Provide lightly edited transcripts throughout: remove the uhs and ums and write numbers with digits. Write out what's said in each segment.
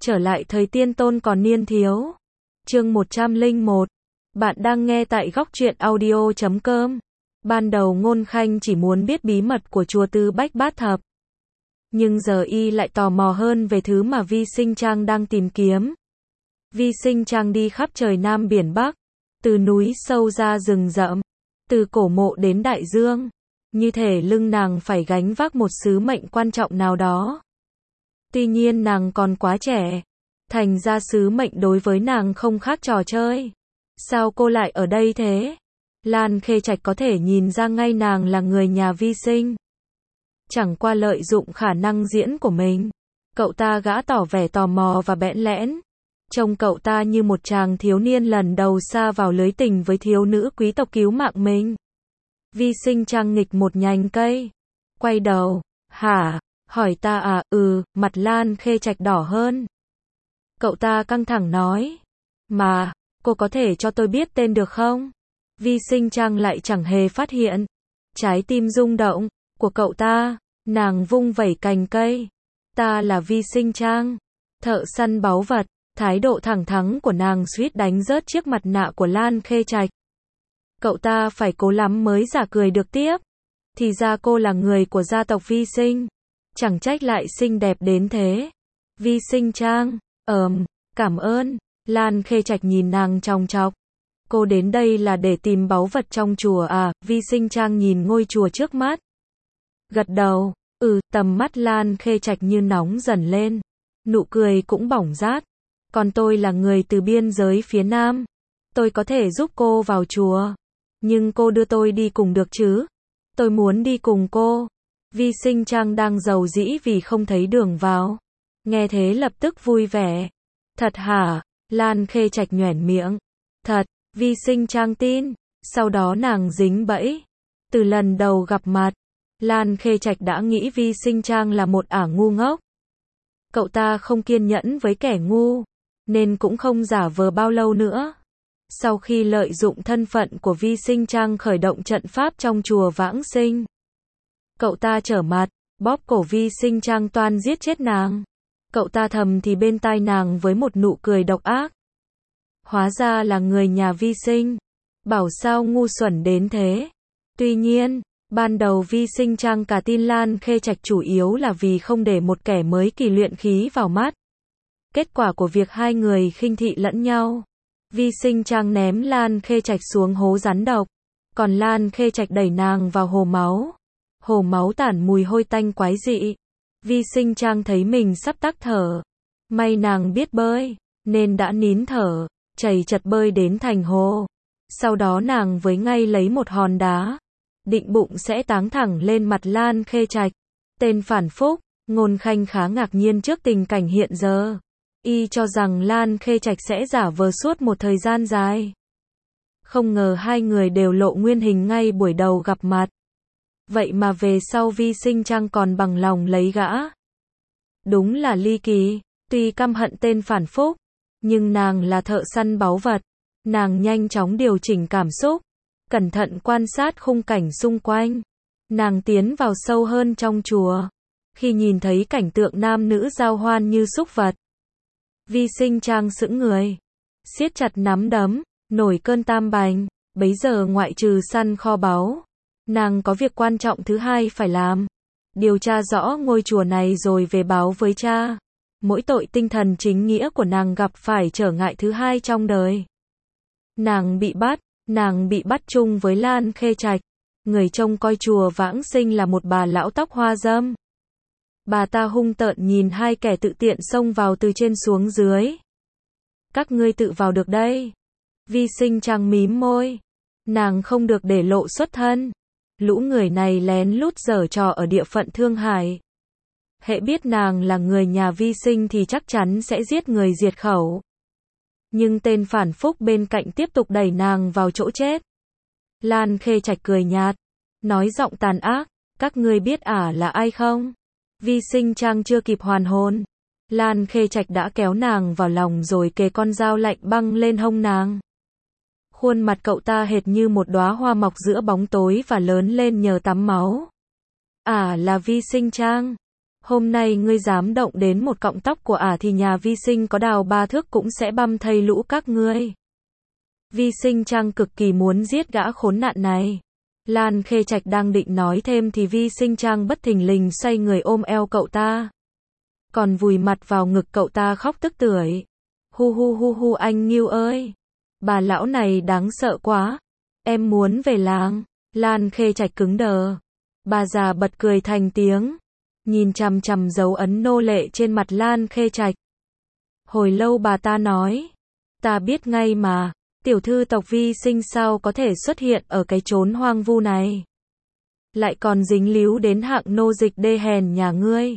Trở lại thời tiên tôn còn niên thiếu. Chương 101. Bạn đang nghe tại góc truyện audio.com. Ban đầu Ngôn Khanh chỉ muốn biết bí mật của chùa Tư Bách Bát Thập. Nhưng giờ y lại tò mò hơn về thứ mà Vi Sinh Trang đang tìm kiếm. Vi Sinh Trang đi khắp trời Nam biển Bắc, từ núi sâu ra rừng rậm, từ cổ mộ đến đại dương. Như thể lưng nàng phải gánh vác một sứ mệnh quan trọng nào đó. Tuy nhiên nàng còn quá trẻ, thành ra sứ mệnh đối với nàng không khác trò chơi. Sao cô lại ở đây thế? Lan Khê Trạch có thể nhìn ra ngay nàng là người nhà Vi Sinh. Chẳng qua lợi dụng khả năng diễn của mình, cậu ta gã tỏ vẻ tò mò và bẽn lẽn. Trông cậu ta như một chàng thiếu niên lần đầu sa vào lưới tình với thiếu nữ quý tộc cứu mạng mình. Vi Sinh Trang nghịch một nhành cây, quay đầu, hả? Hỏi ta à? Mặt Lan Khê Trạch đỏ hơn. Cậu ta căng thẳng nói, mà, cô có thể cho tôi biết tên được không? Vi Sinh Trang lại chẳng hề phát hiện trái tim rung động của cậu ta. Nàng vung vẩy cành cây. Ta là Vi Sinh Trang, thợ săn báu vật. Thái độ thẳng thắn của nàng suýt đánh rớt chiếc mặt nạ của Lan Khê Trạch. Cậu ta phải cố lắm mới giả cười được tiếp. Thì ra cô là người của gia tộc Vi Sinh. Chẳng trách lại xinh đẹp đến thế. Vi Sinh Trang, cảm ơn. Lan Khê Trạch nhìn nàng chòng chọc. Cô đến đây là để tìm báu vật trong chùa à? Vi Sinh Trang nhìn ngôi chùa trước mắt, gật đầu. Tầm mắt Lan Khê Trạch như nóng dần lên, nụ cười cũng bỏng rát. Còn tôi là người từ biên giới phía Nam. Tôi có thể giúp cô vào chùa. Nhưng cô đưa tôi đi cùng được chứ? Tôi muốn đi cùng cô. Vi Sinh Trang đang giàu dĩ vì không thấy đường vào. Nghe thế lập tức vui vẻ. Thật hả? Lan Khê Trạch nhoẻn miệng. Thật. Vi Sinh Trang tin. Sau đó nàng dính bẫy. Từ lần đầu gặp mặt, Lan Khê Trạch đã nghĩ Vi Sinh Trang là một ả ngu ngốc. Cậu ta không kiên nhẫn với kẻ ngu, nên cũng không giả vờ bao lâu nữa. Sau khi lợi dụng thân phận của Vi Sinh Trang khởi động trận pháp trong chùa Vãng Sinh, cậu ta trở mặt, bóp cổ Vi Sinh Trang toan giết chết nàng. Cậu ta thầm thì bên tai nàng với một nụ cười độc ác. Hóa ra là người nhà Vi Sinh. Bảo sao ngu xuẩn đến thế. Tuy nhiên, ban đầu Vi Sinh Trang cả tin Lan Khê Trạch chủ yếu là vì không để một kẻ mới kỳ luyện khí vào mắt. Kết quả của việc hai người khinh thị lẫn nhau. Vi Sinh Trang ném Lan Khê Trạch xuống hố rắn độc, còn Lan Khê Trạch đẩy nàng vào hồ máu. Hồ máu tản mùi hôi tanh quái dị. Vi Sinh Trang thấy mình sắp tắc thở. May nàng biết bơi, nên đã nín thở, chầy chật bơi đến thành hồ. Sau đó nàng với ngay lấy một hòn đá, định bụng sẽ táng thẳng lên mặt Lan Khê Trạch. Tên phản phúc. Ngôn Khanh khá ngạc nhiên trước tình cảnh hiện giờ. Y cho rằng Lan Khê Trạch sẽ giả vờ suốt một thời gian dài. Không ngờ hai người đều lộ nguyên hình ngay buổi đầu gặp mặt. Vậy mà về sau Vi Sinh Trang còn bằng lòng lấy gã. Đúng là ly kỳ. Tuy căm hận tên phản phúc, nhưng nàng là thợ săn báu vật. Nàng nhanh chóng điều chỉnh cảm xúc, cẩn thận quan sát khung cảnh xung quanh. Nàng tiến vào sâu hơn trong chùa. Khi nhìn thấy cảnh tượng nam nữ giao hoan như súc vật, Vi Sinh Trang sững người, siết chặt nắm đấm, nổi cơn tam bành. Bấy giờ ngoại trừ săn kho báu, nàng có việc quan trọng thứ hai phải làm. Điều tra rõ ngôi chùa này rồi về báo với cha. Mỗi tội tinh thần chính nghĩa của nàng gặp phải trở ngại thứ hai trong đời. Nàng bị bắt chung với Lan Khê Trạch. Người trông coi chùa Vãng Sinh là một bà lão tóc hoa râm. Bà ta hung tợn nhìn hai kẻ tự tiện xông vào từ trên xuống dưới. Các ngươi tự vào được đây. Vi Sinh Trang mím môi. Nàng không được để lộ xuất thân. Lũ người này lén lút giở trò ở địa phận Thương Hải. Hễ biết nàng là người nhà Vi Sinh thì chắc chắn sẽ giết người diệt khẩu. Nhưng tên phản phúc bên cạnh tiếp tục đẩy nàng vào chỗ chết. Lan Khê Trạch cười nhạt, nói giọng tàn ác, các ngươi biết ả là ai không? Vi Sinh Trang chưa kịp hoàn hồn, Lan Khê Trạch đã kéo nàng vào lòng rồi kề con dao lạnh băng lên hông nàng. Khuôn mặt cậu ta hệt như một đóa hoa mọc giữa bóng tối và lớn lên nhờ tắm máu. Ả là Vi Sinh Trang. Hôm nay ngươi dám động đến một cọng tóc của ả thì nhà Vi Sinh có đào 3 thước cũng sẽ băm thây lũ các ngươi. Vi Sinh Trang cực kỳ muốn giết gã khốn nạn này. Lan Khê Trạch đang định nói thêm thì Vi Sinh Trang bất thình lình xoay người ôm eo cậu ta. Còn vùi mặt vào ngực cậu ta khóc tức tưởi. Hu hu hu hu anh Ngưu ơi. Bà lão này đáng sợ quá. Em muốn về làng. Lan Khê Trạch cứng đờ. Bà già bật cười thành tiếng. Nhìn chằm chằm dấu ấn nô lệ trên mặt Lan Khê Trạch. Hồi lâu bà ta nói. Ta biết ngay mà. Tiểu thư tộc Vi Sinh sao có thể xuất hiện ở cái chốn hoang vu này. Lại còn dính líu đến hạng nô dịch đê hèn nhà ngươi.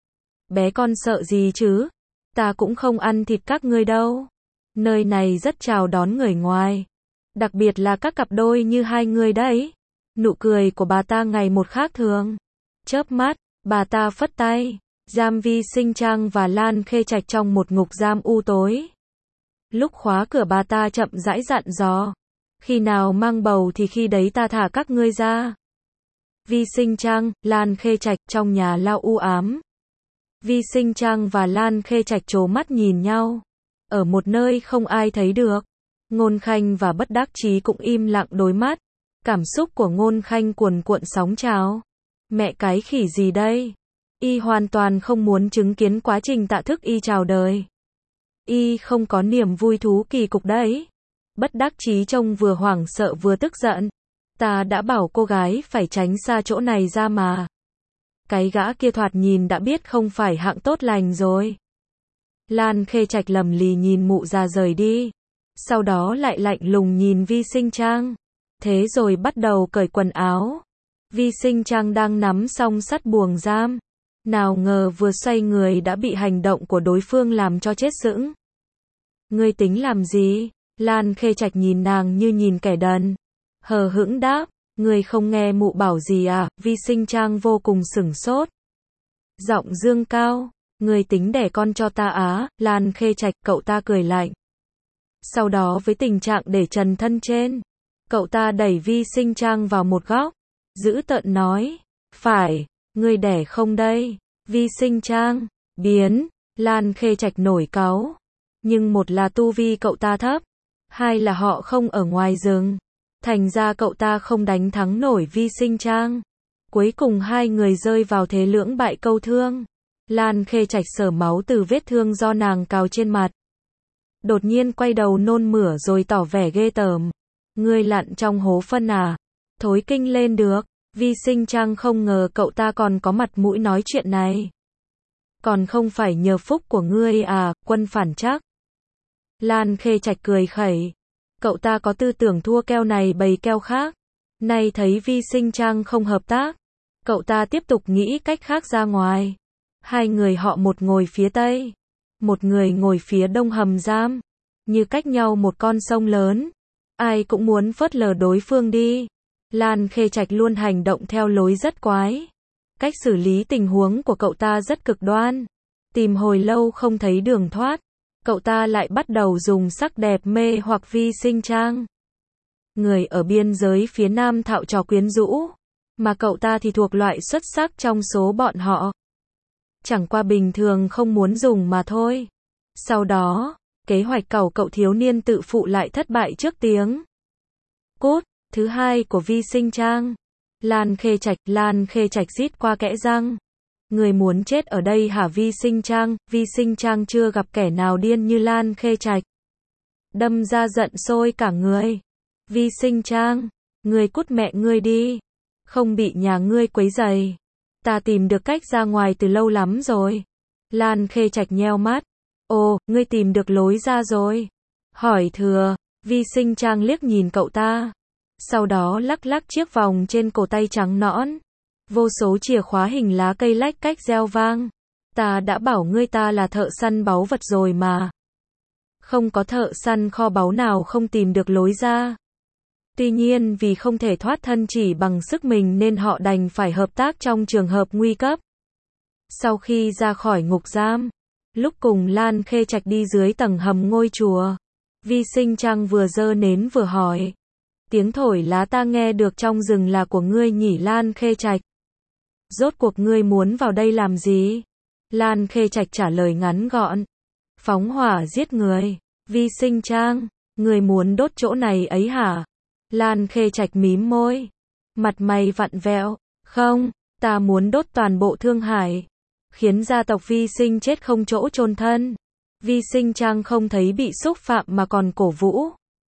Bé con sợ gì chứ? Ta cũng không ăn thịt các ngươi đâu. Nơi này rất chào đón người ngoài. Đặc biệt là các cặp đôi như hai người đấy. Nụ cười của bà ta ngày một khác thường. Chớp mắt, bà ta phất tay. Giam Vi Sinh Trang và Lan Khê Trạch trong một ngục giam u tối. Lúc khóa cửa bà ta chậm rãi dặn dò. Khi nào mang bầu thì khi đấy ta thả các ngươi ra. Vi Sinh Trang, Lan Khê Trạch trong nhà lao u ám. Vi Sinh Trang và Lan Khê Trạch trố mắt nhìn nhau. Ở một nơi không ai thấy được. Ngôn Khanh và Bất Đắc Chí cũng im lặng đối mắt. Cảm xúc của Ngôn Khanh cuồn cuộn sóng trào. Mẹ cái khỉ gì đây? Y hoàn toàn không muốn chứng kiến quá trình Tạ Thức Y chào đời. Y không có niềm vui thú kỳ cục đấy. Bất Đắc Chí trông vừa hoảng sợ vừa tức giận. Ta đã bảo cô gái phải tránh xa chỗ này ra mà. Cái gã kia thoạt nhìn đã biết không phải hạng tốt lành rồi. Lan Khê Trạch lầm lì nhìn mụ già rời đi. Sau đó lại lạnh lùng nhìn Vi Sinh Trang. Thế rồi bắt đầu cởi quần áo. Vi Sinh Trang đang nắm song sắt buồng giam. Nào ngờ vừa xoay người đã bị hành động của đối phương làm cho chết sững. Ngươi tính làm gì? Lan Khê Trạch nhìn nàng như nhìn kẻ đần. Hờ hững đáp. Ngươi không nghe mụ bảo gì à? Vi Sinh Trang vô cùng sửng sốt. Giọng dương cao. Ngươi tính đẻ con cho ta á? Lan Khê Trạch, cậu ta cười lạnh. Sau đó với tình trạng để trần thân trên, cậu ta đẩy Vi Sinh Trang vào một góc. Dữ tợn nói. Phải, ngươi đẻ không đây? Vi Sinh Trang, biến. Lan Khê Trạch nổi cáu. Nhưng một là tu vi cậu ta thấp. Hai là họ không ở ngoài rừng. Thành ra cậu ta không đánh thắng nổi Vi Sinh Trang. Cuối cùng hai người rơi vào thế lưỡng bại câu thương. Lan Khê Trạch sờ máu từ vết thương do nàng cào trên mặt. Đột nhiên quay đầu nôn mửa rồi tỏ vẻ ghê tởm. Ngươi lặn trong hố phân à? Thối kinh lên được. Vi Sinh Trang không ngờ cậu ta còn có mặt mũi nói chuyện này. Còn không phải nhờ phúc của ngươi à, quân phản trắc. Lan Khê Trạch cười khẩy. Cậu ta có tư tưởng thua keo này bày keo khác. Nay thấy Vi Sinh Trang không hợp tác. Cậu ta tiếp tục nghĩ cách khác ra ngoài. Hai người họ một ngồi phía tây. Một người ngồi phía đông hầm giam. Như cách nhau một con sông lớn. Ai cũng muốn phớt lờ đối phương đi. Lan Khê Trạch luôn hành động theo lối rất quái. Cách xử lý tình huống của cậu ta rất cực đoan. Tìm hồi lâu không thấy đường thoát. Cậu ta lại bắt đầu dùng sắc đẹp mê hoặc Vi Sinh Trang. Người ở biên giới phía nam thạo trò quyến rũ. Mà cậu ta thì thuộc loại xuất sắc trong số bọn họ. Chẳng qua bình thường không muốn dùng mà thôi. Sau đó, kế hoạch cẩu cậu thiếu niên tự phụ lại thất bại trước tiếng cút thứ hai của Vi Sinh Trang. Lan Khê Trạch rít qua kẽ răng. Người muốn chết ở đây hả Vi Sinh Trang? Vi Sinh Trang chưa gặp kẻ nào điên như Lan Khê Trạch. Đâm ra giận sôi cả người. Vi Sinh Trang, người cút mẹ ngươi đi. Không bị nhà ngươi quấy rầy. Ta tìm được cách ra ngoài từ lâu lắm rồi. Lan Khê Trạch nheo mắt. Ồ, ngươi tìm được lối ra rồi. Hỏi thừa. Vi Sinh Trang liếc nhìn cậu ta. Sau đó lắc lắc chiếc vòng trên cổ tay trắng nõn. Vô số chìa khóa hình lá cây lách cách reo vang. Ta đã bảo ngươi ta là thợ săn báu vật rồi mà. Không có thợ săn kho báu nào không tìm được lối ra. Tuy nhiên vì không thể thoát thân chỉ bằng sức mình nên họ đành phải hợp tác trong trường hợp nguy cấp. Sau khi ra khỏi ngục giam, lúc cùng Lan Khê Trạch đi dưới tầng hầm ngôi chùa, Vi Sinh Trang vừa giơ nến vừa hỏi. Tiếng thổi lá ta nghe được trong rừng là của ngươi nhỉ Lan Khê Trạch. Rốt cuộc ngươi muốn vào đây làm gì? Lan Khê Trạch trả lời ngắn gọn. Phóng hỏa giết người. Vi Sinh Trang, người muốn đốt chỗ này ấy hả? Lan Khê Trạch mím môi. Mặt mày vặn vẹo. Không, ta muốn đốt toàn bộ Thương Hải. Khiến gia tộc Vi Sinh chết không chỗ chôn thân. Vi Sinh Trang không thấy bị xúc phạm mà còn cổ vũ.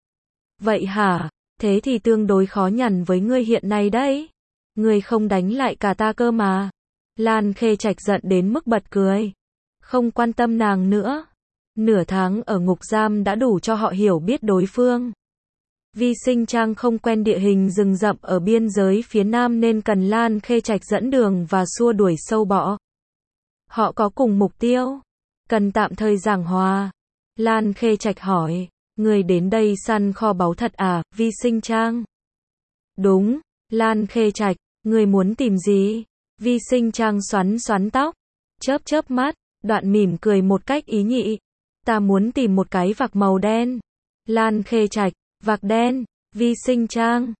Vậy hả? Thế thì tương đối khó nhằn với ngươi hiện nay đấy. Ngươi không đánh lại cả ta cơ mà. Lan Khê Trạch giận đến mức bật cười. Không quan tâm nàng nữa. Nửa tháng ở ngục giam đã đủ cho họ hiểu biết đối phương. Vi Sinh Trang không quen địa hình rừng rậm ở biên giới phía nam nên cần Lan Khê Trạch dẫn đường và xua đuổi sâu bọ. Họ có cùng mục tiêu. Cần tạm thời giảng hòa. Lan Khê Trạch hỏi. Người đến đây săn kho báu thật à, Vi Sinh Trang? Đúng. Lan Khê Trạch. Người muốn tìm gì? Vi Sinh Trang xoắn xoắn tóc. Chớp chớp mắt. Đoạn mỉm cười một cách ý nhị. Ta muốn tìm một cái vạc màu đen. Lan Khê Trạch. Vạc đen. Vi Sinh Trang.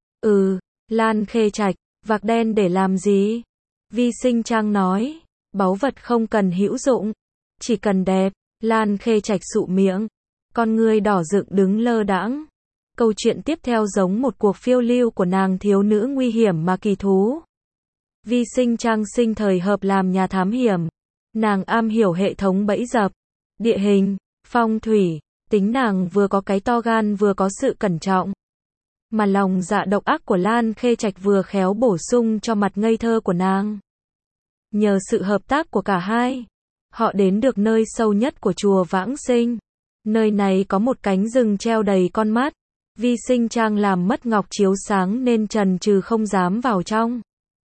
Lan Khê Trạch. Vạc đen để làm gì? Vi Sinh Trang nói. Báu vật không cần hữu dụng. Chỉ cần đẹp. Lan Khê Trạch sụ miệng. Con ngươi đỏ rực đứng lơ đãng. Câu chuyện tiếp theo giống một cuộc phiêu lưu của nàng thiếu nữ nguy hiểm mà kỳ thú. Vi Sinh Trang sinh thời hợp làm nhà thám hiểm. Nàng am hiểu hệ thống bẫy dập, địa hình, phong thủy, tính nàng vừa có cái to gan vừa có sự cẩn trọng. Mà lòng dạ độc ác của Lan Khê Trạch vừa khéo bổ sung cho mặt ngây thơ của nàng. Nhờ sự hợp tác của cả hai, họ đến được nơi sâu nhất của chùa Vãng Sinh. Nơi này có một cánh rừng treo đầy con mắt. Vi Sinh Trang làm mất ngọc chiếu sáng nên chần chừ không dám vào trong.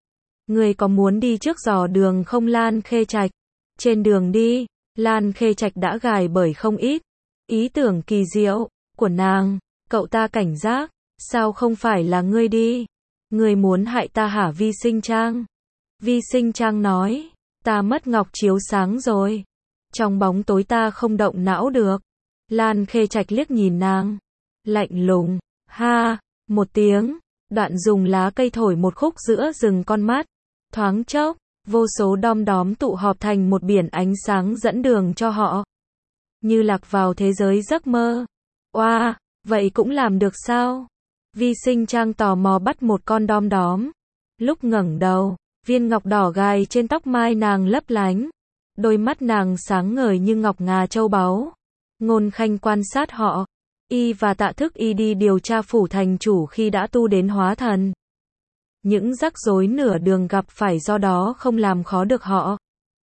Người có muốn đi trước dò đường không Lan Khê Trạch? Trên đường đi, Lan Khê Trạch đã gài bởi không ít ý tưởng kỳ diệu của nàng. Cậu ta cảnh giác, sao không phải là ngươi đi? Ngươi muốn hại ta hả Vi Sinh Trang? Vi Sinh Trang nói, ta mất ngọc chiếu sáng rồi. Trong bóng tối ta không động não được. Lan Khê Trạch liếc nhìn nàng. Lạnh lùng, ha, một tiếng, đoạn dùng lá cây thổi một khúc giữa rừng con mắt. Thoáng chốc, vô số đom đóm tụ họp thành một biển ánh sáng dẫn đường cho họ. Như lạc vào thế giới giấc mơ. Oa, vậy cũng làm được sao? Vi Sinh Trang tò mò bắt một con đom đóm. Lúc ngẩng đầu, viên ngọc đỏ gài trên tóc mai nàng lấp lánh. Đôi mắt nàng sáng ngời như ngọc ngà châu báu. Ngôn Khanh quan sát họ. Y và Tạ Thức Y đi điều tra phủ thành chủ khi đã tu đến hóa thần. Những rắc rối nửa đường gặp phải do đó không làm khó được họ.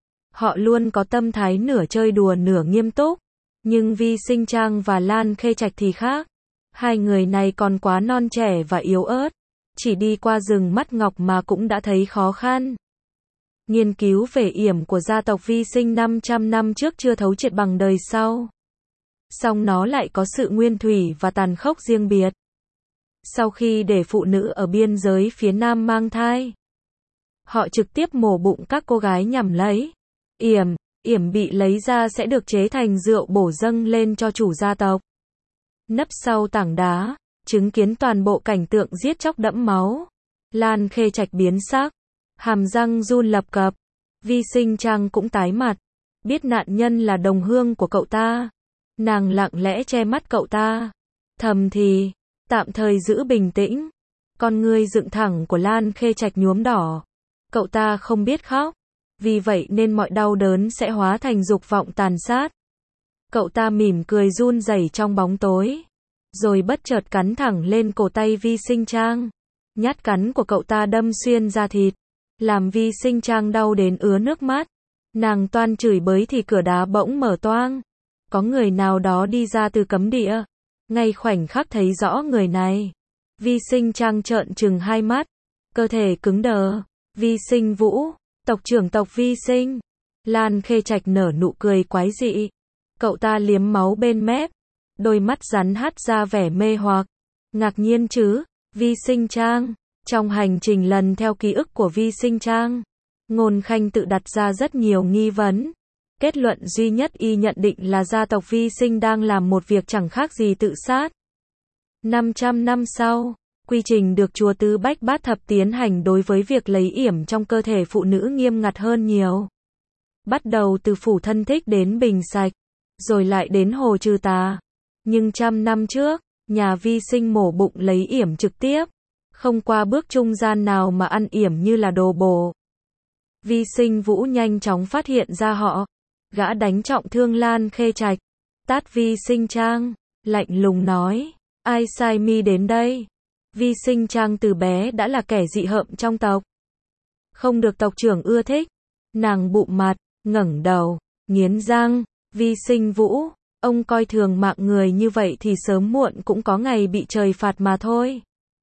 Họ luôn có tâm thái nửa chơi đùa nửa nghiêm túc. Nhưng Vi Sinh Trang và Lan Khê Trạch thì khác. Hai người này còn quá non trẻ và yếu ớt. Chỉ đi qua rừng mắt ngọc mà cũng đã thấy khó khăn. Nghiên cứu về yểm của gia tộc Vi Sinh 500 năm trước chưa thấu triệt bằng đời sau. Song nó lại có sự nguyên thủy và tàn khốc riêng biệt. Sau khi để phụ nữ ở biên giới phía nam mang thai, họ trực tiếp mổ bụng các cô gái nhằm lấy yểm bị lấy ra sẽ được chế thành rượu bổ dâng lên cho chủ gia tộc. Nấp sau tảng đá, chứng kiến toàn bộ cảnh tượng giết chóc đẫm máu. Lan Khê Trạch biến sắc, hàm răng run lập cập. Vi Sinh Trang cũng tái mặt, biết nạn nhân là đồng hương của cậu ta. Nàng lặng lẽ che mắt cậu ta, thầm thì, tạm thời giữ bình tĩnh. Con ngươi dựng thẳng của Lan Khê Trạch nhuốm đỏ. Cậu ta không biết khóc, vì vậy nên mọi đau đớn sẽ hóa thành dục vọng tàn sát. Cậu ta mỉm cười run rẩy trong bóng tối, rồi bất chợt cắn thẳng lên cổ tay Vi Sinh Trang. Nhát cắn của cậu ta đâm xuyên da thịt, làm Vi Sinh Trang đau đến ứa nước mắt. Nàng toan chửi bới thì cửa đá bỗng mở toang. Có người nào đó đi ra từ cấm địa. Ngay khoảnh khắc thấy rõ người này, Vi Sinh Trang trợn trừng hai mắt, cơ thể cứng đờ. Vi Sinh Vũ, tộc trưởng tộc Vi Sinh. Lan Khê Trạch nở nụ cười quái dị. Cậu ta liếm máu bên mép, đôi mắt rắn hắt ra vẻ mê hoặc. Ngạc nhiên chứ, Vi Sinh Trang. Trong hành trình lần theo ký ức của Vi Sinh Trang, Ngôn Khanh tự đặt ra rất nhiều nghi vấn. Kết luận duy nhất y nhận định là gia tộc Vi Sinh đang làm một việc chẳng khác gì tự sát. 500 năm sau, Quy trình được chùa Tư Bách Bát Thập tiến hành đối với việc lấy yểm trong cơ thể phụ nữ nghiêm ngặt hơn nhiều. Bắt đầu từ phủ thân thích đến bình sạch, rồi lại đến hồ trừ tà. Nhưng 100 năm trước, nhà vi sinh mổ bụng lấy yểm trực tiếp, không qua bước trung gian nào mà ăn yểm như là đồ bổ. Vi sinh Vũ nhanh chóng phát hiện ra họ, gã đánh trọng thương Lan Khê Trạch, tát Vi Sinh Trang, lạnh lùng nói, ai sai mi đến đây? Vi Sinh Trang từ bé đã là kẻ dị hợm trong tộc, không được tộc trưởng ưa thích. Nàng bụm mặt, ngẩng đầu, nghiến răng, Vi Sinh Vũ, ông coi thường mạng người như vậy thì sớm muộn cũng có ngày bị trời phạt mà thôi.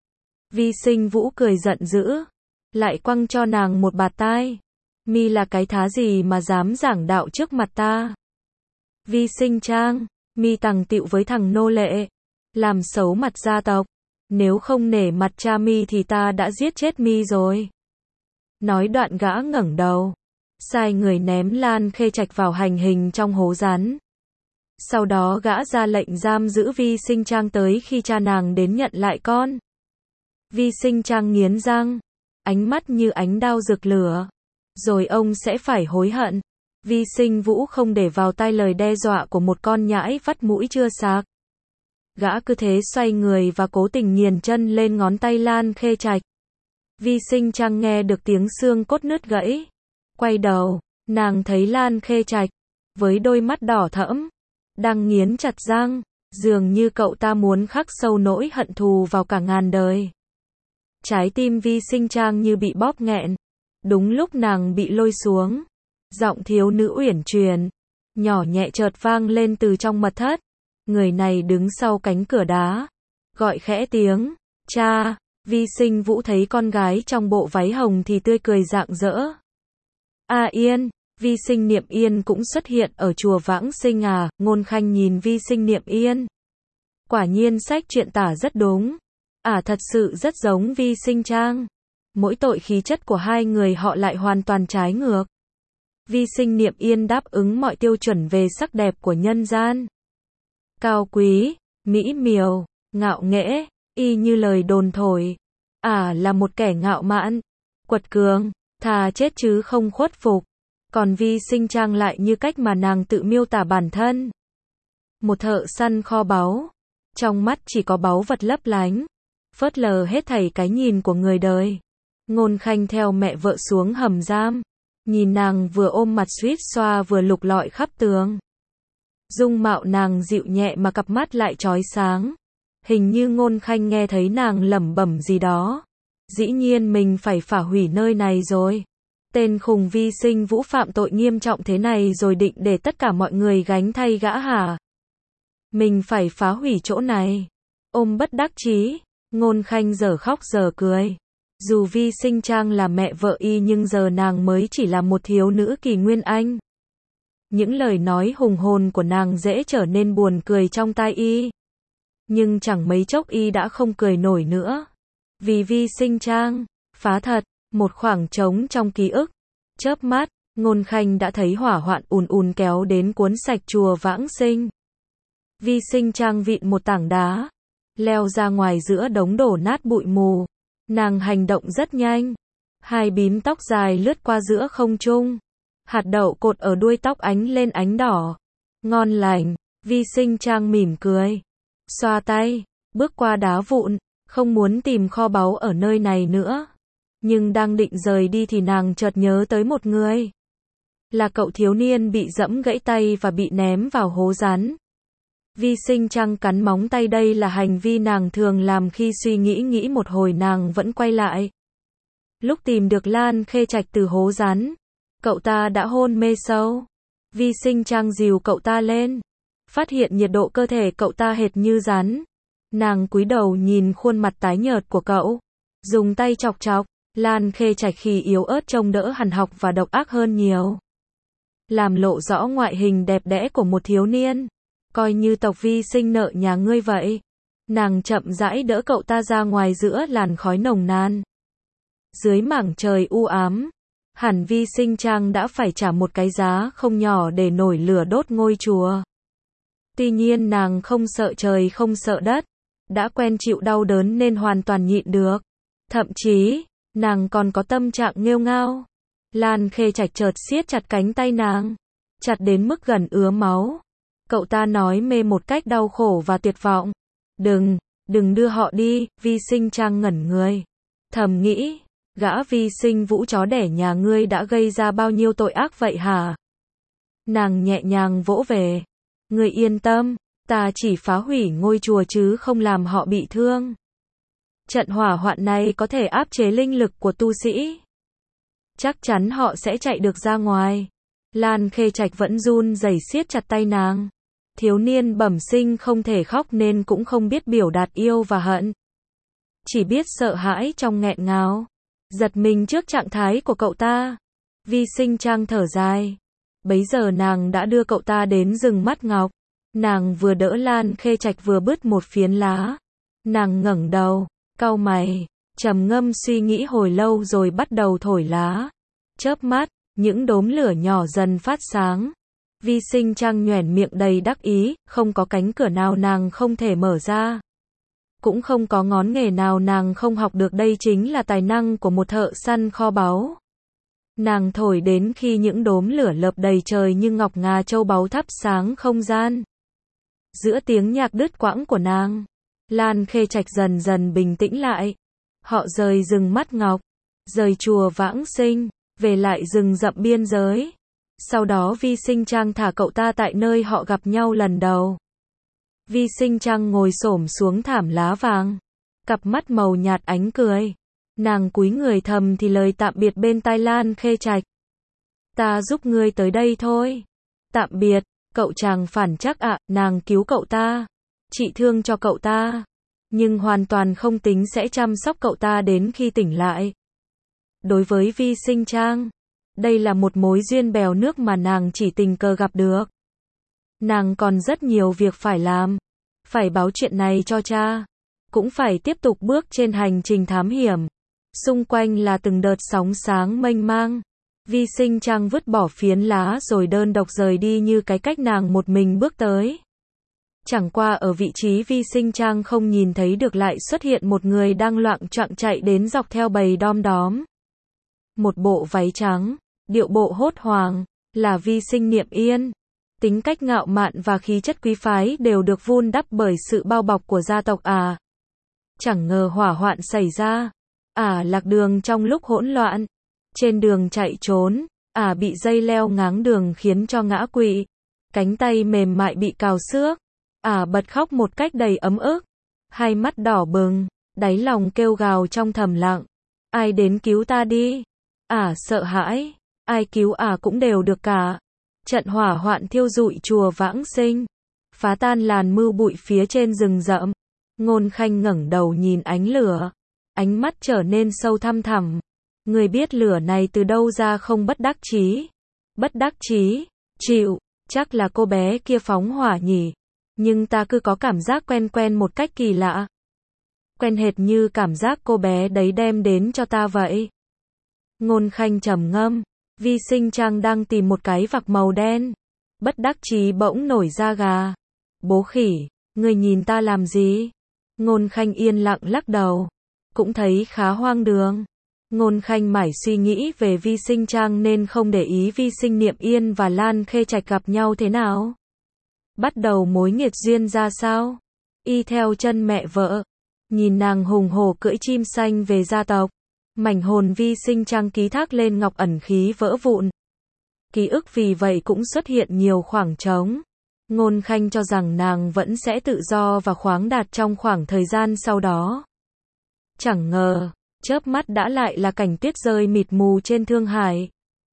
Vi Sinh Vũ cười giận dữ, lại quăng cho nàng một bạt tai. Mi là cái thá gì mà dám giảng đạo trước mặt ta? Vi Sinh Trang, mi tằng tịu với thằng nô lệ, làm xấu mặt gia tộc. Nếu không nể mặt cha mi thì ta đã giết chết mi rồi. Nói đoạn gã ngẩng đầu, sai người ném Lan Khê Trạch vào hành hình trong hố rắn. Sau đó gã ra lệnh giam giữ Vi Sinh Trang tới khi cha nàng đến nhận lại con. Vi Sinh Trang nghiến răng, ánh mắt như ánh đao rực lửa. Rồi ông sẽ phải hối hận. Vi Sinh Vũ không để vào tai lời đe dọa của một con nhãi vắt mũi chưa sạc. Gã cứ thế xoay người và cố tình nghiền chân lên ngón tay Lan Khê Trạch. Vi Sinh Trang nghe được tiếng xương cốt nứt gãy. Quay đầu, nàng thấy Lan Khê Trạch, với đôi mắt đỏ thẫm, đang nghiến chặt răng, dường như cậu ta muốn khắc sâu nỗi hận thù vào cả ngàn đời. Trái tim Vi Sinh Trang như bị bóp nghẹn. Đúng lúc nàng bị lôi xuống, giọng thiếu nữ uyển chuyển, nhỏ nhẹ chợt vang lên từ trong mật thất. Người này đứng sau cánh cửa đá, gọi khẽ tiếng, cha. Vi Sinh Vũ thấy con gái trong bộ váy hồng thì tươi cười rạng rỡ. A Yên, Vi Sinh Niệm Yên cũng xuất hiện ở chùa Vãng Sinh à? Ngôn Khanh nhìn Vi Sinh Niệm Yên. Quả nhiên sách truyện tả rất đúng. Thật sự rất giống Vi Sinh Trang. Mỗi tội khí chất của hai người họ lại hoàn toàn trái ngược. Vi Sinh Niệm Yên đáp ứng mọi tiêu chuẩn về sắc đẹp của nhân gian. Cao quý, mỹ miều, ngạo nghễ, y như lời đồn thổi. Là một kẻ ngạo mạn, quật cường, thà chết chứ không khuất phục. Còn Vi Sinh Trang lại như cách mà nàng tự miêu tả bản thân. Một thợ săn kho báu, trong mắt chỉ có báu vật lấp lánh, phớt lờ hết thảy cái nhìn của người đời. Ngôn Khanh theo mẹ vợ xuống hầm giam, nhìn nàng vừa ôm mặt suýt xoa vừa lục lọi khắp tường. Dung mạo nàng dịu nhẹ mà cặp mắt lại chói sáng. Hình như Ngôn Khanh nghe thấy nàng lẩm bẩm gì đó. Dĩ nhiên mình phải phá hủy nơi này rồi. Tên khùng Vi Sinh Vũ phạm tội nghiêm trọng thế này rồi định để tất cả mọi người gánh thay gã hả? Mình phải phá hủy chỗ này. Ôm bất đắc chí, Ngôn Khanh giờ khóc giờ cười. Dù Vi Sinh Trang là mẹ vợ y nhưng giờ nàng mới chỉ là một thiếu nữ kỳ nguyên anh. Những lời nói hùng hồn của nàng dễ trở nên buồn cười trong tai y. Nhưng chẳng mấy chốc y đã không cười nổi nữa. Vì Vi Sinh Trang, phá thật, một khoảng trống trong ký ức. Chớp mắt, Ngôn Khanh đã thấy hỏa hoạn ùn ùn kéo đến cuốn sạch chùa Vãng Sinh. Vi Sinh Trang vịn một tảng đá, leo ra ngoài giữa đống đổ nát bụi mù. Nàng hành động rất nhanh. Hai bím tóc dài lướt qua giữa không trung. Hạt đậu cột ở đuôi tóc ánh lên ánh đỏ. Ngon lành, Vi Sinh Trang mỉm cười. Xoa tay, bước qua đá vụn, không muốn tìm kho báu ở nơi này nữa. Nhưng đang định rời đi thì nàng chợt nhớ tới một người. Là cậu thiếu niên bị giẫm gãy tay và bị ném vào hố rắn. Vi Sinh Trang cắn móng tay, đây là hành vi nàng thường làm khi suy nghĩ một hồi nàng vẫn quay lại. Lúc tìm được Lan Khê Trạch từ hố rắn, cậu ta đã hôn mê sâu. Vi Sinh Trang dìu cậu ta lên, phát hiện nhiệt độ cơ thể cậu ta hệt như rắn. Nàng cúi đầu nhìn khuôn mặt tái nhợt của cậu, dùng tay chọc chọc. Lan Khê Trạch khi yếu ớt trông đỡ hằn học và độc ác hơn nhiều, làm lộ rõ ngoại hình đẹp đẽ của một thiếu niên. Coi như tộc Vi Sinh nợ nhà ngươi vậy. Nàng chậm rãi đỡ cậu ta ra ngoài giữa làn khói nồng nàn. Dưới mảng trời u ám, hẳn Vi Sinh Trang đã phải trả một cái giá không nhỏ để nổi lửa đốt ngôi chùa. Tuy nhiên nàng không sợ trời không sợ đất, đã quen chịu đau đớn nên hoàn toàn nhịn được. Thậm chí, nàng còn có tâm trạng nghêu ngao. Lan Khê Trạch chợt siết chặt cánh tay nàng, chặt đến mức gần ứa máu. Cậu ta nói mê một cách đau khổ và tuyệt vọng. Đừng đưa họ đi. Vi Sinh Trang ngẩn người, thầm nghĩ, gã vi sinh Vũ chó đẻ nhà ngươi đã gây ra bao nhiêu tội ác vậy hả? Nàng nhẹ nhàng vỗ về. Ngươi yên tâm, ta chỉ phá hủy ngôi chùa chứ không làm họ bị thương. Trận hỏa hoạn này có thể áp chế linh lực của tu sĩ. Chắc chắn họ sẽ chạy được ra ngoài. Lan Khê Trạch vẫn run rẩy siết chặt tay nàng. Thiếu niên bẩm sinh không thể khóc nên cũng không biết biểu đạt yêu và hận. Chỉ biết sợ hãi trong nghẹn ngào. Giật mình trước trạng thái của cậu ta. Vi Sinh Trang thở dài. Bấy giờ nàng đã đưa cậu ta đến rừng mắt ngọc. Nàng vừa đỡ Lan Khê Trạch vừa bứt một phiến lá. Nàng ngẩng đầu, cau mày, trầm ngâm suy nghĩ hồi lâu rồi bắt đầu thổi lá. Chớp mắt, những đốm lửa nhỏ dần phát sáng. Vi Sinh Trang nhoẻn miệng đầy đắc ý, không có cánh cửa nào nàng không thể mở ra. Cũng không có ngón nghề nào nàng không học được, đây chính là tài năng của một thợ săn kho báu. Nàng thổi đến khi những đốm lửa lợp đầy trời như ngọc ngà châu báu thắp sáng không gian. Giữa tiếng nhạc đứt quãng của nàng, Lan Khê Trạch dần dần bình tĩnh lại. Họ rời rừng mắt ngọc, rời chùa Vãng Sinh, về lại rừng rậm biên giới. Sau đó Vi Sinh Trang thả cậu ta tại nơi họ gặp nhau lần đầu. Vi Sinh Trang ngồi xổm xuống thảm lá vàng, cặp mắt màu nhạt ánh cười. Nàng cúi người thầm thì lời tạm biệt bên tai Lan Khê Trạch. Ta giúp ngươi tới đây thôi. Tạm biệt, cậu chàng phản chắc ạ. Nàng cứu cậu ta, trị thương cho cậu ta, nhưng hoàn toàn không tính sẽ chăm sóc cậu ta đến khi tỉnh lại. Đối với Vi Sinh Trang, đây là một mối duyên bèo nước mà nàng chỉ tình cờ gặp được. Nàng còn rất nhiều việc phải làm. Phải báo chuyện này cho cha. Cũng phải tiếp tục bước trên hành trình thám hiểm. Xung quanh là từng đợt sóng sáng mênh mang. Vi Sinh Trang vứt bỏ phiến lá rồi đơn độc rời đi như cái cách nàng một mình bước tới. Chẳng qua ở vị trí Vi Sinh Trang không nhìn thấy được lại xuất hiện một người đang loạng choạng chạy đến dọc theo bầy đom đóm. Một bộ váy trắng, điệu bộ hốt hoảng, là Vi Sinh Niệm Yên. Tính cách ngạo mạn và khí chất quý phái đều được vun đắp bởi sự bao bọc của gia tộc ả. Chẳng ngờ hỏa hoạn xảy ra. Ả lạc đường trong lúc hỗn loạn. Trên đường chạy trốn, ả bị dây leo ngáng đường khiến cho ngã quỵ. Cánh tay mềm mại bị cào xước. Ả bật khóc một cách đầy ấm ức. Hai mắt đỏ bừng, đáy lòng kêu gào trong thầm lặng. Ai đến cứu ta đi. Ả sợ hãi. Ai cứu ả cũng đều được cả. Trận hỏa hoạn thiêu rụi chùa Vãng Sinh, phá tan làn mưu bụi phía trên rừng rậm. Ngôn Khanh ngẩng đầu nhìn ánh lửa, ánh mắt trở nên sâu thăm thẳm. Người biết lửa này từ đâu ra không? Bất đắc chí. Bất đắc chí, chịu, chắc là cô bé kia phóng hỏa nhỉ. Nhưng ta cứ có cảm giác quen quen một cách kỳ lạ. Quen hệt như cảm giác cô bé đấy đem đến cho ta vậy. Ngôn Khanh trầm ngâm. Vi Sinh Trang đang tìm một cái vạc màu đen. Bất đắc chí bỗng nổi da gà. Bố khỉ, người nhìn ta làm gì? Ngôn Khanh yên lặng lắc đầu. Cũng thấy khá hoang đường. Ngôn Khanh mải suy nghĩ về Vi Sinh Trang nên không để ý Vi Sinh Niệm Yên và Lan Khê Trạch gặp nhau thế nào. Bắt đầu mối nghiệt duyên ra sao? Y theo chân mẹ vợ. Nhìn nàng hùng hổ cưỡi chim xanh về gia tộc. Mảnh hồn Vi Sinh Trang ký thác lên ngọc ẩn khí vỡ vụn. Ký ức vì vậy cũng xuất hiện nhiều khoảng trống. Ngôn Khanh cho rằng nàng vẫn sẽ tự do và khoáng đạt trong khoảng thời gian sau đó. Chẳng ngờ, chớp mắt đã lại là cảnh tuyết rơi mịt mù trên Thương Hải.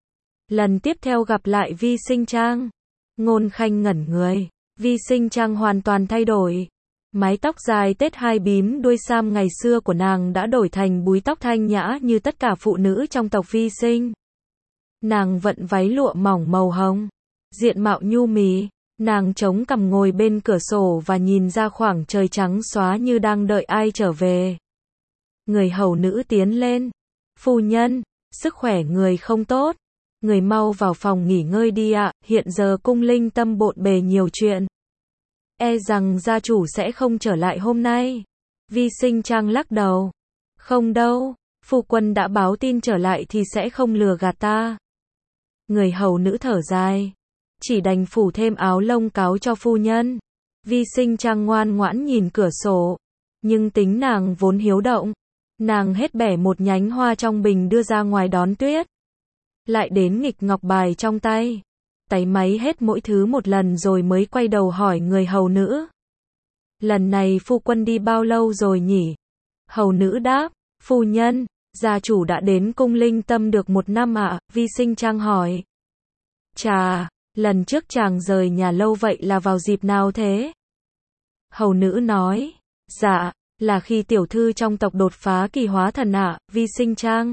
Lần tiếp theo gặp lại Vi Sinh Trang, Ngôn Khanh ngẩn người. Vi Sinh Trang hoàn toàn thay đổi. Mái tóc dài tết hai bím đuôi sam ngày xưa của nàng đã đổi thành búi tóc thanh nhã như tất cả phụ nữ trong tộc Vi Sinh. Nàng vận váy lụa mỏng màu hồng, diện mạo nhu mì. Nàng chống cằm ngồi bên cửa sổ và nhìn ra khoảng trời trắng xóa như đang đợi ai trở về. Người hầu nữ tiến lên. Phu nhân, sức khỏe người không tốt. Người mau vào phòng nghỉ ngơi đi ạ, hiện giờ cung linh tâm bộn bề nhiều chuyện. E rằng gia chủ sẽ không trở lại hôm nay. Vi Sinh Trang lắc đầu. Không đâu, phu quân đã báo tin trở lại thì sẽ không lừa gạt ta. Người hầu nữ thở dài. Chỉ đành phủ thêm áo lông cáo cho phu nhân. Vi Sinh Trang ngoan ngoãn nhìn cửa sổ. Nhưng tính nàng vốn hiếu động. Nàng hết bẻ một nhánh hoa trong bình đưa ra ngoài đón tuyết. Lại đến nghịch ngọc bài trong tay. Táy máy hết mỗi thứ một lần rồi mới quay đầu hỏi người hầu nữ. Lần này phu quân đi bao lâu rồi nhỉ? Hầu nữ đáp, phu nhân, gia chủ đã đến cung Linh Tâm được 1 năm ạ. Vi Sinh Trang hỏi. Chà, lần trước chàng rời nhà lâu vậy là vào dịp nào thế? Hầu nữ nói, dạ, là khi tiểu thư trong tộc đột phá kỳ hóa thần ạ. Vi Sinh Trang.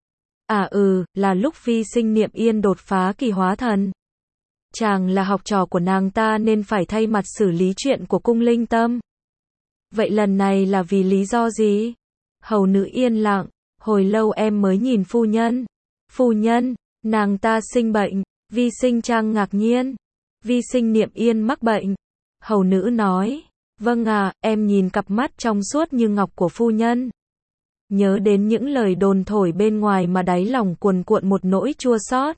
Là lúc Vi Sinh Niệm Yên đột phá kỳ hóa thần. Chàng là học trò của nàng ta nên phải thay mặt xử lý chuyện của cung Linh Tâm. Vậy lần này là vì lý do gì? Hầu nữ yên lặng, hồi lâu em mới nhìn phu nhân. Phu nhân, nàng ta sinh bệnh. Vi Sinh Trang ngạc nhiên. Vi Sinh Niệm Yên mắc bệnh. Hầu nữ nói, vâng ạ, em nhìn cặp mắt trong suốt như ngọc của phu nhân. Nhớ đến những lời đồn thổi bên ngoài mà đáy lòng cuồn cuộn một nỗi chua xót.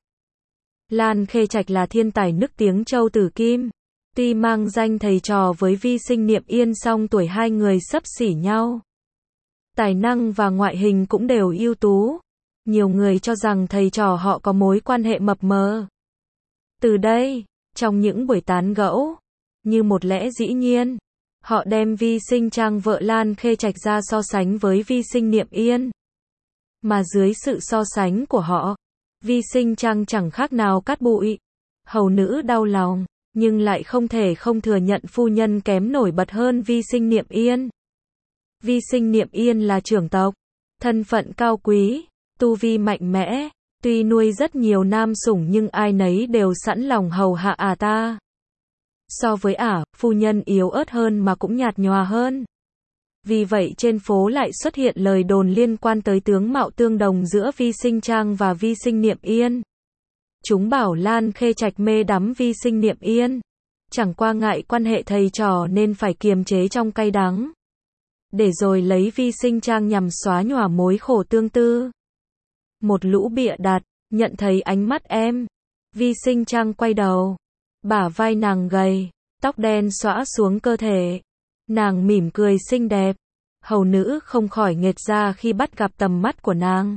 Lan Khê Trạch là thiên tài nức tiếng Châu Tử Kim. Tuy mang danh thầy trò với Vi Sinh Niệm Yên song tuổi hai người xấp xỉ nhau. Tài năng và ngoại hình cũng đều ưu tú. Nhiều người cho rằng thầy trò họ có mối quan hệ mập mờ. Từ đây, trong những buổi tán gẫu, như một lẽ dĩ nhiên, họ đem Vi Sinh Trang vợ Lan Khê Trạch ra so sánh với Vi Sinh Niệm Yên. Mà dưới sự so sánh của họ, Vi Sinh Trang chẳng khác nào cát bụi. Hầu nữ đau lòng, nhưng lại không thể không thừa nhận phu nhân kém nổi bật hơn Vi Sinh Niệm Yên. Vi Sinh Niệm Yên là trưởng tộc, thân phận cao quý, tu vi mạnh mẽ, tuy nuôi rất nhiều nam sủng nhưng ai nấy đều sẵn lòng hầu hạ ta. So với phu nhân yếu ớt hơn mà cũng nhạt nhòa hơn. Vì vậy trên phố lại xuất hiện lời đồn liên quan tới tướng mạo tương đồng giữa Vi Sinh Trang và Vi Sinh Niệm Yên. Chúng bảo Lan Khê Trạch mê đắm Vi Sinh Niệm Yên. Chẳng qua ngại quan hệ thầy trò nên phải kiềm chế trong cay đắng. Để rồi lấy Vi Sinh Trang nhằm xóa nhòa mối khổ tương tư. Một lũ bịa đặt, nhận thấy ánh mắt em. Vi Sinh Trang quay đầu. Bả vai nàng gầy, tóc đen xõa xuống cơ thể. Nàng mỉm cười xinh đẹp. Hầu nữ không khỏi nghệt ra khi bắt gặp tầm mắt của nàng.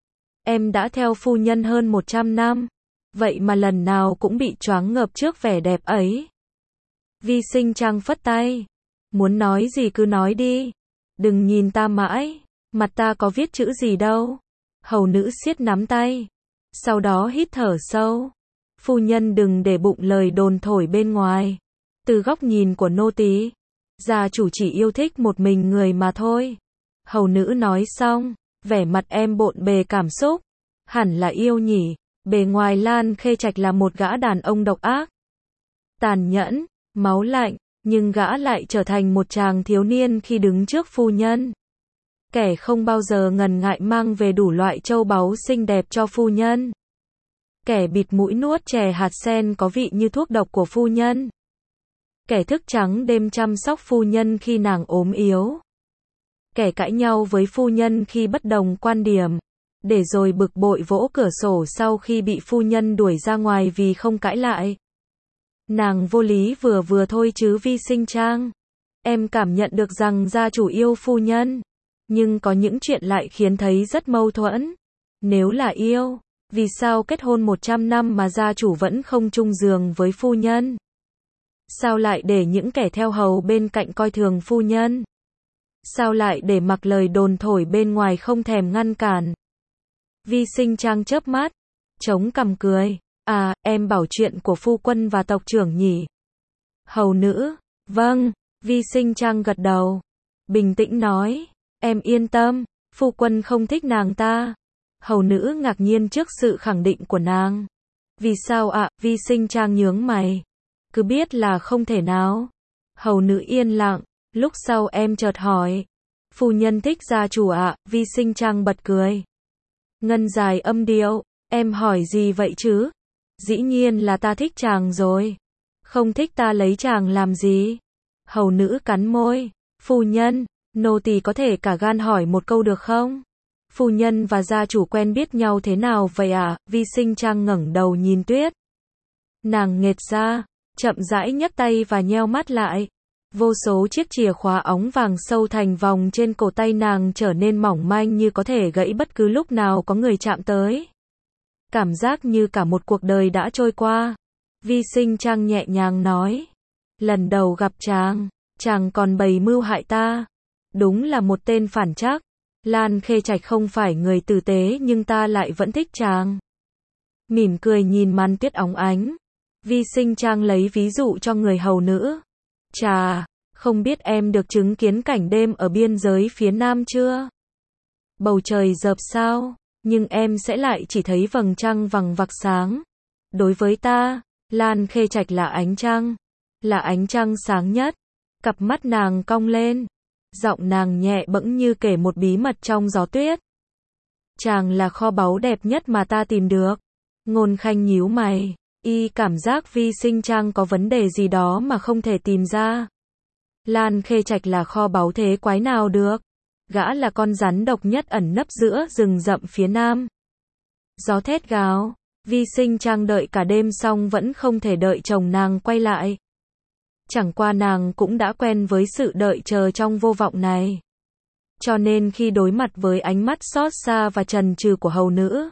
Em đã theo phu nhân hơn 100 năm. Vậy mà lần nào cũng bị choáng ngợp trước vẻ đẹp ấy. Vi Sinh Trang phất tay. Muốn nói gì cứ nói đi. Đừng nhìn ta mãi. Mặt ta có viết chữ gì đâu. Hầu nữ siết nắm tay. Sau đó hít thở sâu. Phu nhân đừng để bụng lời đồn thổi bên ngoài. Từ góc nhìn của nô tỳ, gia chủ chỉ yêu thích một mình người mà thôi. Hầu nữ nói xong, vẻ mặt em bộn bề cảm xúc. Hẳn là yêu nhỉ. Bề ngoài Lan Khê Trạch là một gã đàn ông độc ác, tàn nhẫn, máu lạnh, nhưng gã lại trở thành một chàng thiếu niên khi đứng trước phu nhân. Kẻ không bao giờ ngần ngại mang về đủ loại châu báu xinh đẹp cho phu nhân. Kẻ bịt mũi nuốt chè hạt sen có vị như thuốc độc của phu nhân. Kẻ thức trắng đêm chăm sóc phu nhân khi nàng ốm yếu. Kẻ cãi nhau với phu nhân khi bất đồng quan điểm. Để rồi bực bội vỗ cửa sổ sau khi bị phu nhân đuổi ra ngoài vì không cãi lại. Nàng vô lý vừa thôi chứ Vi Sinh Trang. Em cảm nhận được rằng gia chủ yêu phu nhân. Nhưng có những chuyện lại khiến thấy rất mâu thuẫn. Nếu là yêu, vì sao kết hôn 100 năm mà gia chủ vẫn không chung giường với phu nhân? Sao lại để những kẻ theo hầu bên cạnh coi thường phu nhân? Sao lại để mặc lời đồn thổi bên ngoài không thèm ngăn cản? Vi Sinh Trang chớp mắt, chống cằm cười. Em bảo chuyện của phu quân và tộc trưởng nhỉ? Hầu nữ, vâng. Vi Sinh Trang gật đầu. Bình tĩnh nói, em yên tâm, phu quân không thích nàng ta. Hầu nữ ngạc nhiên trước sự khẳng định của nàng. Vì sao ạ? Vi Sinh Trang nhướng mày. Cứ biết là không thể nào. Hầu nữ yên lặng, lúc sau em chợt hỏi. Phu nhân thích gia chủ ạ? Vi Sinh Trang bật cười. Ngân dài âm điệu, em hỏi gì vậy chứ? Dĩ nhiên là ta thích chàng rồi. Không thích ta lấy chàng làm gì? Hầu nữ cắn môi. Phu nhân, Nô tỳ có thể cả gan hỏi một câu được không? Phu nhân và gia chủ quen biết nhau thế nào vậy à? Vi Sinh Trang ngẩng đầu nhìn Tuyết. Nàng nghệt ra, chậm rãi nhấc tay và nheo mắt lại. Vô số chiếc chìa khóa óng vàng sâu thành vòng trên cổ tay nàng trở nên mỏng manh như có thể gãy bất cứ lúc nào có người chạm tới. Cảm giác như cả một cuộc đời đã trôi qua. Vi Sinh Trang nhẹ nhàng nói. Lần đầu gặp chàng còn bày mưu hại ta. Đúng là một tên phản trắc. Lan Khê Trạch không phải người tử tế nhưng ta lại vẫn thích chàng. Mỉm cười nhìn màn tuyết óng ánh. Vi Sinh Trang lấy ví dụ cho người hầu nữ. Chà, không biết em được chứng kiến cảnh đêm ở biên giới phía Nam chưa? Bầu trời rợp sao, nhưng em sẽ lại chỉ thấy vầng trăng vằng vặc sáng. Đối với ta, Lan Khê Trạch là ánh trăng sáng nhất. Cặp mắt nàng cong lên, giọng nàng nhẹ bẫng như kể một bí mật trong gió tuyết. Chàng là kho báu đẹp nhất mà ta tìm được. Ngôn Khanh nhíu mày, y cảm giác Vi Sinh Trang có vấn đề gì đó mà không thể tìm ra. Lan Khê Trạch là kho báu thế quái nào được? Gã là con rắn độc nhất ẩn nấp giữa rừng rậm phía Nam. Gió thét gào, Vi Sinh Trang đợi cả đêm xong vẫn không thể đợi chồng nàng quay lại. Chẳng qua nàng cũng đã quen với sự đợi chờ trong vô vọng này. Cho nên khi đối mặt với ánh mắt xót xa và trần trừ của hầu nữ,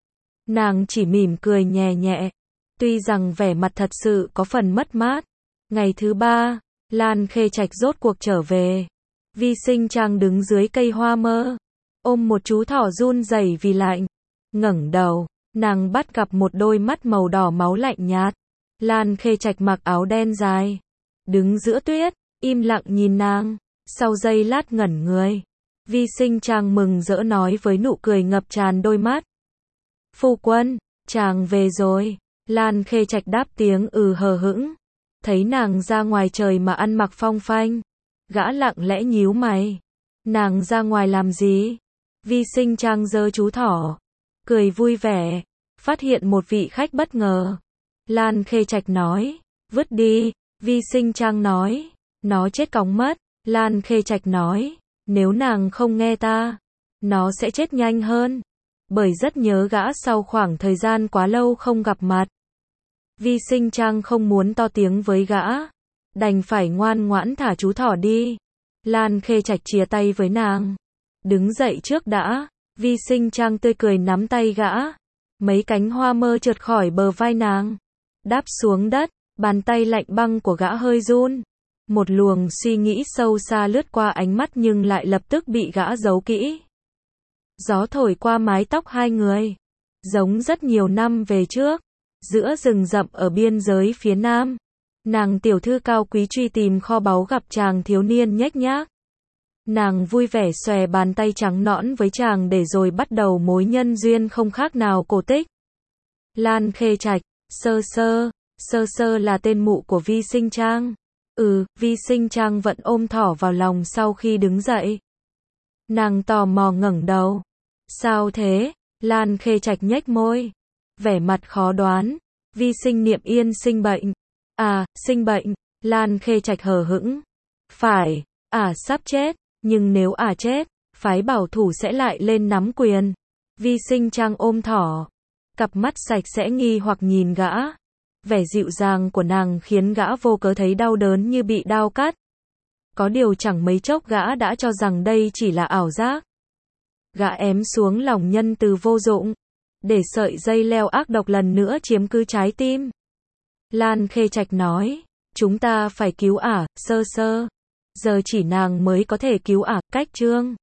nàng chỉ mỉm cười nhẹ nhẹ. Tuy rằng vẻ mặt thật sự có phần mất mát. Ngày thứ 3, Lan Khê Trạch rốt cuộc trở về. Vi Sinh Trang đứng dưới cây hoa mơ, ôm một chú thỏ run rẩy vì lạnh. Ngẩng đầu, nàng bắt gặp một đôi mắt màu đỏ máu lạnh nhạt. Lan Khê Trạch mặc áo đen dài, đứng giữa tuyết, im lặng nhìn nàng. Sau giây lát ngẩn người, Vi Sinh Trang mừng rỡ nói với nụ cười ngập tràn đôi mắt. Phu quân, chàng về rồi. Lan Khê Trạch đáp tiếng hờ hững. Thấy nàng ra ngoài trời mà ăn mặc phong phanh. Gã lặng lẽ nhíu mày. Nàng ra ngoài làm gì? Vi Sinh Trang giơ chú thỏ, cười vui vẻ, phát hiện một vị khách bất ngờ. Lan Khê Trạch nói, vứt đi. Vi Sinh Trang nói, nó chết cóng mất. Lan Khê Trạch nói, nếu nàng không nghe ta, nó sẽ chết nhanh hơn. Bởi rất nhớ gã sau khoảng thời gian quá lâu không gặp mặt. Vi Sinh Trang không muốn to tiếng với gã, đành phải ngoan ngoãn thả chú thỏ đi. Lan Khê Trạch chia tay với nàng. Đứng dậy trước đã. Vi Sinh Trang tươi cười nắm tay gã. Mấy cánh hoa mơ trượt khỏi bờ vai nàng, đáp xuống đất. Bàn tay lạnh băng của gã hơi run. Một luồng suy nghĩ sâu xa lướt qua ánh mắt nhưng lại lập tức bị gã giấu kỹ. Gió thổi qua mái tóc hai người, giống rất nhiều năm về trước, giữa rừng rậm ở biên giới phía Nam. Nàng tiểu thư cao quý truy tìm kho báu gặp chàng thiếu niên nhếch nhác. Nàng vui vẻ xòe bàn tay trắng nõn với chàng để rồi bắt đầu mối nhân duyên không khác nào cổ tích. Lan Khê Trạch, Sơ Sơ là tên mụ của Vi Sinh Trang. Vi Sinh Trang vẫn ôm thỏ vào lòng sau khi đứng dậy. Nàng tò mò ngẩng đầu. Sao thế? Lan Khê Trạch nhếch môi, vẻ mặt khó đoán. Vi Sinh Niệm Yên sinh bệnh. À, sinh bệnh. Lan Khê Trạch hờ hững. Phải, sắp chết, nhưng nếu chết, phái bảo thủ sẽ lại lên nắm quyền. Vi Sinh Trang ôm thỏ, cặp mắt sạch sẽ nghi hoặc nhìn gã. Vẻ dịu dàng của nàng khiến gã vô cớ thấy đau đớn như bị đao cắt. Có điều chẳng mấy chốc gã đã cho rằng đây chỉ là ảo giác. Gã ém xuống lòng nhân từ vô dụng, để sợi dây leo ác độc lần nữa chiếm cứ trái tim. Lan Khê Trạch nói, chúng ta phải cứu Sơ Sơ. Giờ chỉ nàng mới có thể cứu cách Trương.